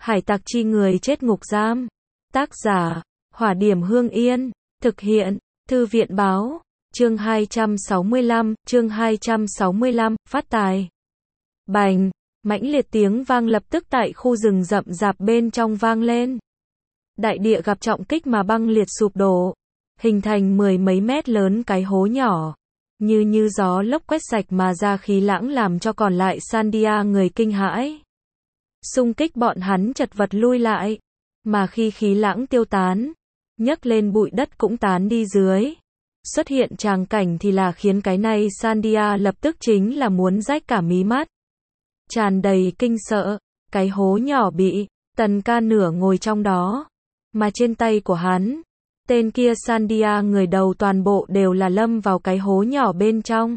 Hải tặc chi người chết ngục giam. Tác giả, Hỏa Điểm Hương Yên. Thực hiện, Thư viện báo. Chương 265, phát tài. Bành, mãnh liệt tiếng vang lập tức tại khu rừng rậm rạp bên trong vang lên. Đại địa gặp trọng kích mà băng liệt sụp đổ, hình thành mười mấy mét lớn cái hố nhỏ. Như gió lốc quét sạch mà ra khí lãng làm cho còn lại Sandia người kinh hãi. Xung kích bọn hắn chật vật lui lại. Mà khi khí lãng tiêu tán, nhấc lên bụi đất cũng tán đi dưới. Xuất hiện tràng cảnh thì là khiến cái này Sandia lập tức chính là muốn rách cả mí mắt. Tràn đầy kinh sợ, cái hố nhỏ bị, Tần Ca nửa ngồi trong đó. Mà trên tay của hắn, tên kia Sandia người đầu toàn bộ đều là lâm vào cái hố nhỏ bên trong.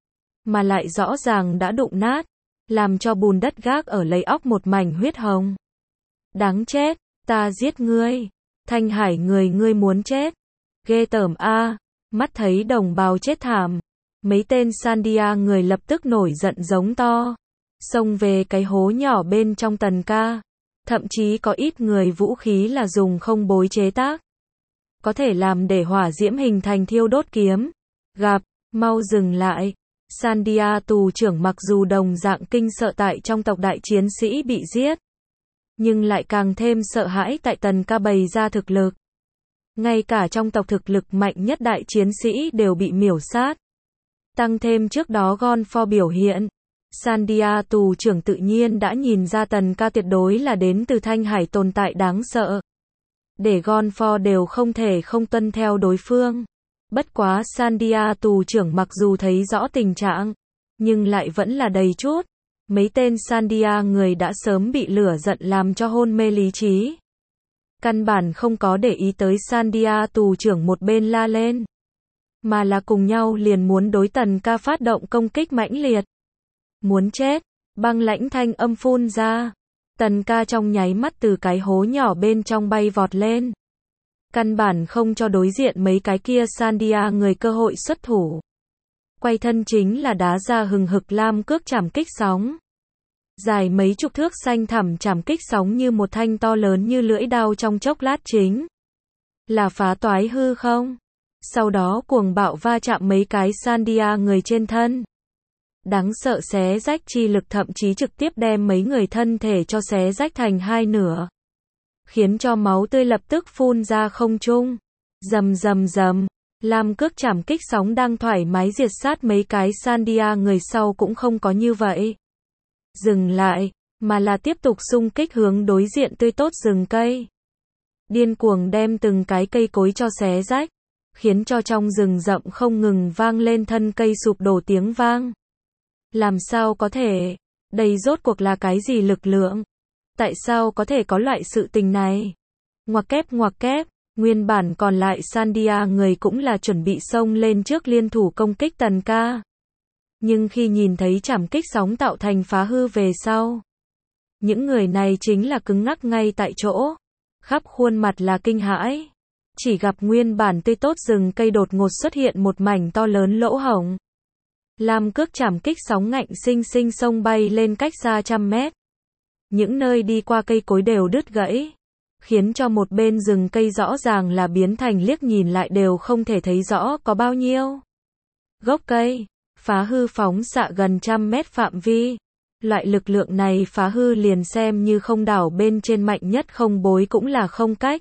Mà lại rõ ràng đã đụng nát, làm cho bùn đất gác ở lấy óc một mảnh huyết hồng. Đáng chết, ta giết ngươi. Thanh Hải người ngươi muốn chết. Ghê tởm a. Mắt thấy đồng bào chết thảm. Mấy tên Sandia người lập tức nổi giận giống to. Xông về cái hố nhỏ bên trong Tần Ca. Thậm chí có ít người vũ khí là dùng không bối chế tác. Có thể làm để hỏa diễm hình thành thiêu đốt kiếm. Gặp, mau dừng lại. Sandia tù trưởng mặc dù đồng dạng kinh sợ tại trong tộc đại chiến sĩ bị giết. Nhưng lại càng thêm sợ hãi tại Tần Ca bày ra thực lực. Ngay cả trong tộc thực lực mạnh nhất đại chiến sĩ đều bị miểu sát. Tăng thêm trước đó Gonfor biểu hiện. Sandia tù trưởng tự nhiên đã nhìn ra Tần Ca tuyệt đối là đến từ Thanh Hải tồn tại đáng sợ. Để Gonfor đều không thể không tuân theo đối phương. Bất quá Sandia tù trưởng mặc dù thấy rõ tình trạng, nhưng lại vẫn là đầy chút. Mấy tên Sandia người đã sớm bị lửa giận làm cho hôn mê lý trí. Căn bản không có để ý tới Sandia tù trưởng một bên la lên. Mà là cùng nhau liền muốn đối Tần Ca phát động công kích mãnh liệt. Muốn chết, băng lãnh thanh âm phun ra. Tần Ca trong nháy mắt từ cái hố nhỏ bên trong bay vọt lên. Căn bản không cho đối diện mấy cái kia Sandia người cơ hội xuất thủ. Quay thân chính là đá ra hừng hực lam cước chảm kích sóng. Dài mấy chục thước xanh thẳm chảm kích sóng như một thanh to lớn như lưỡi đao trong chốc lát chính là phá toái hư không. Sau đó cuồng bạo va chạm mấy cái Sandia người trên thân. Đáng sợ xé rách chi lực thậm chí trực tiếp đem mấy người thân thể cho xé rách thành hai nửa. Khiến cho máu tươi lập tức phun ra không trung. Rầm rầm rầm. Lam cước chảm kích sóng đang thoải mái diệt sát mấy cái Sandia người sau cũng không có như vậy. Dừng lại, mà là tiếp tục xung kích hướng đối diện tươi tốt rừng cây. Điên cuồng đem từng cái cây cối cho xé rách, khiến cho trong rừng rậm không ngừng vang lên thân cây sụp đổ tiếng vang. Làm sao có thể? Đây rốt cuộc là cái gì lực lượng? Tại sao có thể có loại sự tình này? Ngoặc kép, nguyên bản còn lại Sandia người cũng là chuẩn bị xông lên trước liên thủ công kích Tần Ca. Nhưng khi nhìn thấy chảm kích sóng tạo thành phá hư về sau, những người này chính là cứng ngắc ngay tại chỗ, khắp khuôn mặt là kinh hãi. Chỉ gặp nguyên bản tươi tốt rừng cây đột ngột xuất hiện một mảnh to lớn lỗ hổng. Lam cước chảm kích sóng ngạnh sinh sinh xông bay lên cách xa trăm mét. Những nơi đi qua cây cối đều đứt gãy, khiến cho một bên rừng cây rõ ràng là biến thành liếc nhìn lại đều không thể thấy rõ có bao nhiêu gốc cây. Phá hư phóng xạ gần trăm mét phạm vi. Loại lực lượng này phá hư liền xem như không đảo bên trên mạnh nhất không bối cũng là không cách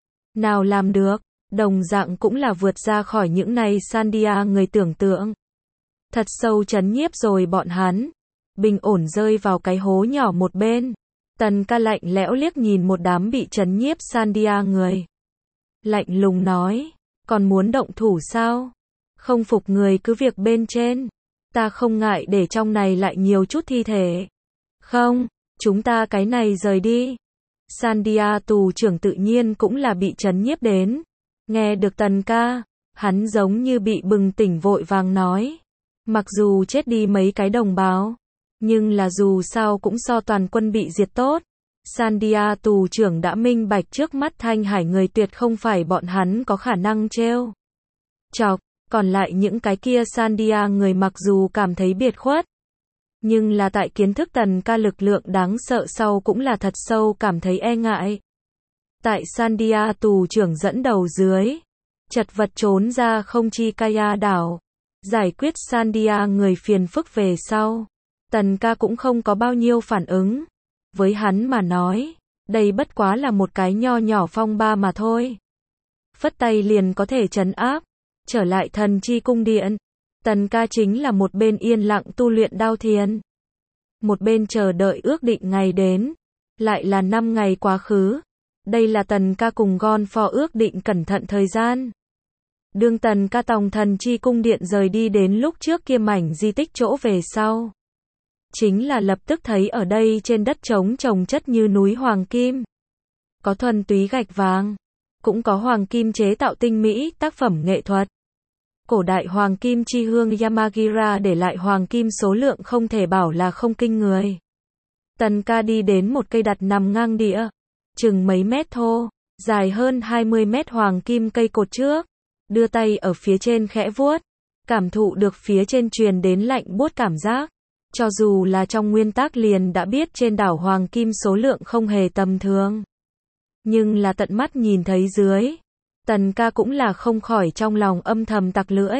nào làm được. Đồng dạng cũng là vượt ra khỏi những này Sandia người tưởng tượng. Thật sâu chấn nhiếp rồi bọn hắn. Bình ổn rơi vào cái hố nhỏ một bên. Tần Ca lạnh lẽo liếc nhìn một đám bị chấn nhiếp Sandia người. Lạnh lùng nói, còn muốn động thủ sao? Không phục người cứ việc bên trên. Ta không ngại để trong này lại nhiều chút thi thể. Không, chúng ta cái này rời đi. Sandia tù trưởng tự nhiên cũng là bị chấn nhiếp đến. Nghe được Tần Ca, hắn giống như bị bừng tỉnh vội vàng nói. Mặc dù chết đi mấy cái đồng bào, nhưng là dù sao cũng so toàn quân bị diệt tốt. Sandia tù trưởng đã minh bạch trước mắt Thanh Hải người tuyệt không phải bọn hắn có khả năng trêu chọc. Còn lại những cái kia Sandia người mặc dù cảm thấy biệt khuất, Nhưng là tại kiến thức Tần ca lực lượng đáng sợ sau cũng là thật sâu cảm thấy e ngại. Tại Sandia tù trưởng dẫn đầu dưới, chật vật trốn ra không chi Kaya đảo, giải quyết Sandia người phiền phức về sau. Tần ca cũng không có bao nhiêu phản ứng. Với hắn mà nói, đây bất quá là một cái nho nhỏ phong ba mà thôi. Phất tay liền có thể trấn áp. Trở lại thần chi cung điện, Tần ca chính là một bên yên lặng tu luyện đao thiền. Một bên chờ đợi ước định ngày đến. Lại là 5 ngày quá khứ. Đây là Tần ca cùng Gonfor ước định cẩn thận thời gian. Đương Tần ca tòng thần chi cung điện rời đi đến lúc trước kia mảnh di tích chỗ về sau. Chính là lập tức thấy ở đây trên đất trống trồng chất như núi hoàng kim. Có thuần túy gạch vàng. Cũng có hoàng kim chế tạo tinh mỹ, tác phẩm nghệ thuật. Cổ đại hoàng kim chi hương Yamagira để lại hoàng kim số lượng không thể bảo là không kinh người. Tần ca đi đến một cây đặt nằm ngang địa, chừng mấy mét thô, dài hơn 20 mét hoàng kim cây cột trước, đưa tay ở phía trên khẽ vuốt, cảm thụ được phía trên truyền đến lạnh buốt cảm giác. Cho dù là trong nguyên tắc liền đã biết trên đảo hoàng kim số lượng không hề tầm thường. Nhưng là tận mắt nhìn thấy dưới, Tần ca cũng là không khỏi trong lòng âm thầm tặc lưỡi.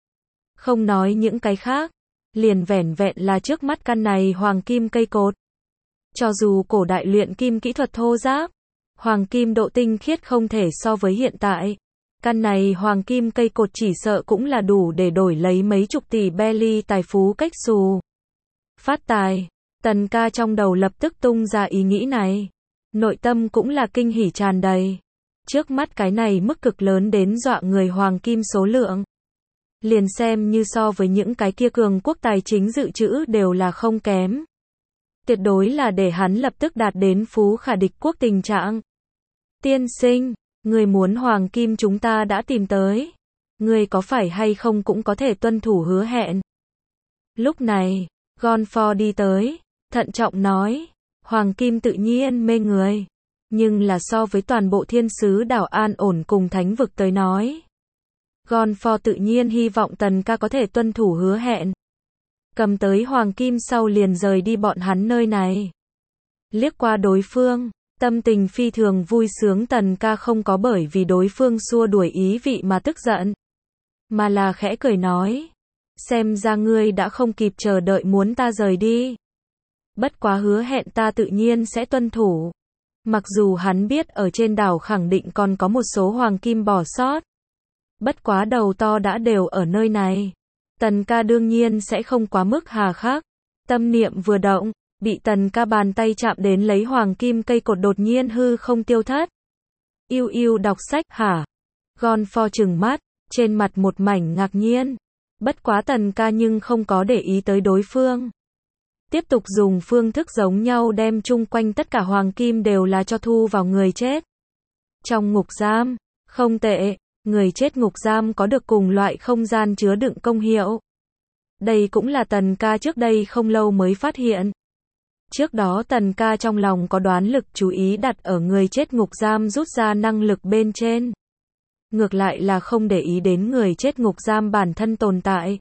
Không nói những cái khác, liền vẻn vẹn là trước mắt căn này hoàng kim cây cột. Cho dù cổ đại luyện kim kỹ thuật thô ráp, hoàng kim độ tinh khiết không thể so với hiện tại. Căn này hoàng kim cây cột chỉ sợ cũng là đủ để đổi lấy mấy chục tỷ belly tài phú cách xù. Phát tài, Tần ca trong đầu lập tức tung ra ý nghĩ này. Nội tâm cũng là kinh hỉ tràn đầy. Trước mắt cái này mức cực lớn đến dọa người hoàng kim số lượng. Liền xem như so với những cái kia cường quốc tài chính dự trữ đều là không kém. Tuyệt đối là để hắn lập tức đạt đến phú khả địch quốc tình trạng. Tiên sinh, người muốn hoàng kim chúng ta đã tìm tới. Người có phải hay không cũng có thể tuân thủ hứa hẹn. Lúc này, Gonfor đi tới, thận trọng nói. Hoàng kim tự nhiên mê người. Nhưng là so với toàn bộ thiên sứ đảo an ổn cùng thánh vực tới nói. Gonfor tự nhiên hy vọng Tần ca có thể tuân thủ hứa hẹn. Cầm tới hoàng kim sau liền rời đi bọn hắn nơi này. Liếc qua đối phương, tâm tình phi thường vui sướng. Tần ca không có bởi vì đối phương xua đuổi ý vị mà tức giận. Mà là khẽ cười nói. Xem ra ngươi đã không kịp chờ đợi muốn ta rời đi. Bất quá hứa hẹn ta tự nhiên sẽ tuân thủ. Mặc dù hắn biết ở trên đảo khẳng định còn có một số hoàng kim bỏ sót. Bất quá đầu to đã đều ở nơi này. Tần ca đương nhiên sẽ không quá mức hà khắc. Tâm niệm vừa động, bị Tần ca bàn tay chạm đến lấy hoàng kim cây cột đột nhiên hư không tiêu thất. Yêu yêu đọc sách hả? Gonfor trừng mắt, trên mặt một mảnh ngạc nhiên. Bất quá Tần ca nhưng không có để ý tới đối phương. Tiếp tục dùng phương thức giống nhau đem chung quanh tất cả hoàng kim đều là cho thu vào người chết. Trong ngục giam, không tệ, người chết ngục giam có được cùng loại không gian chứa đựng công hiệu. Đây cũng là Tần ca trước đây không lâu mới phát hiện. Trước đó Tần ca trong lòng có đoán lực chú ý đặt ở người chết ngục giam rút ra năng lực bên trên. Ngược lại là không để ý đến người chết ngục giam bản thân tồn tại.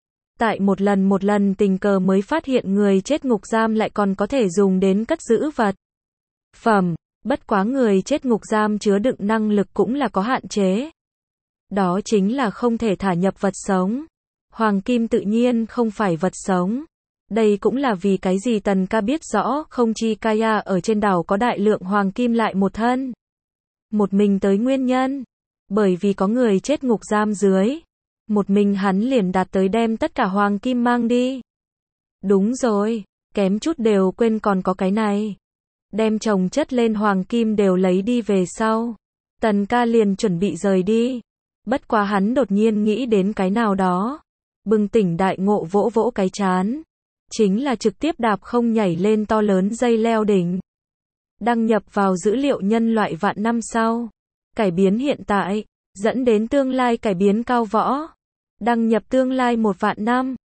Tại một lần tình cờ mới phát hiện người chết ngục giam lại còn có thể dùng đến cất giữ vật phẩm. Bất quá người chết ngục giam chứa đựng năng lực cũng là có hạn chế. Đó chính là không thể thả nhập vật sống. Hoàng kim tự nhiên không phải vật sống. Đây cũng là vì cái gì Tần ca biết rõ không chi Kaya ở trên đảo có đại lượng hoàng kim lại một thân. Một mình tới nguyên nhân. Bởi vì có người chết ngục giam dưới. Một mình hắn liền đạt tới đem tất cả hoàng kim mang đi. Đúng rồi, kém chút đều quên còn có cái này. Đem chồng chất lên hoàng kim đều lấy đi về sau. Tần ca liền chuẩn bị rời đi. Bất quá hắn đột nhiên nghĩ đến cái nào đó. Bừng tỉnh đại ngộ vỗ vỗ cái chán. Chính là trực tiếp đạp không nhảy lên to lớn dây leo đỉnh. Đăng nhập vào dữ liệu nhân loại vạn năm sau. Cải biến hiện tại, dẫn đến tương lai cải biến cao võ. Đăng nhập tương lai 1 vạn năm.